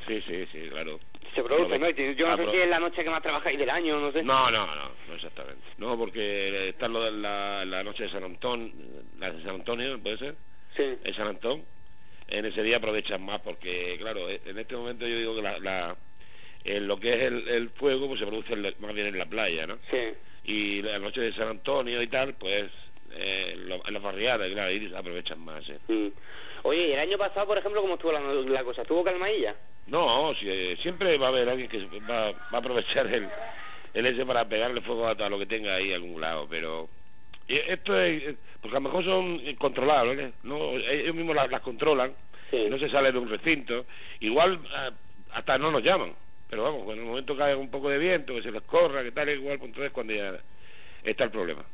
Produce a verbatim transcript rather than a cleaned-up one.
Sí, sí, sí, claro. Se produce, ¿no? Yo no sé pro... si es la noche que más trabajáis del año, no sé. No, no, no, no exactamente. No, porque está lo de la, la noche de San Antón, la de San Antonio, ¿puede ser? Sí. En San Antón. En ese día aprovechan más porque, claro, en este momento yo digo que la, la en lo que es el, el fuego pues se produce en la, más bien en la playa, ¿no? Sí. Y la noche de San Antonio y tal, pues eh, lo, en las barriadas, claro, ahí aprovechan más, ¿eh? Mm. Oye, ¿y el año pasado, por ejemplo, cómo estuvo la, la cosa? ¿Estuvo calmadilla? No, si, eh, siempre va a haber alguien que va, va a aprovechar el, el ese para pegarle fuego a, a lo que tenga ahí a algún lado, pero esto es, porque a lo mejor son controlables, ¿no? Ellos mismos las, las controlan, sí. No se sale de un recinto, igual hasta no nos llaman, pero vamos, en el momento que haya un poco de viento, que se les corra, que tal, igual, pues entonces cuando ya está el problema.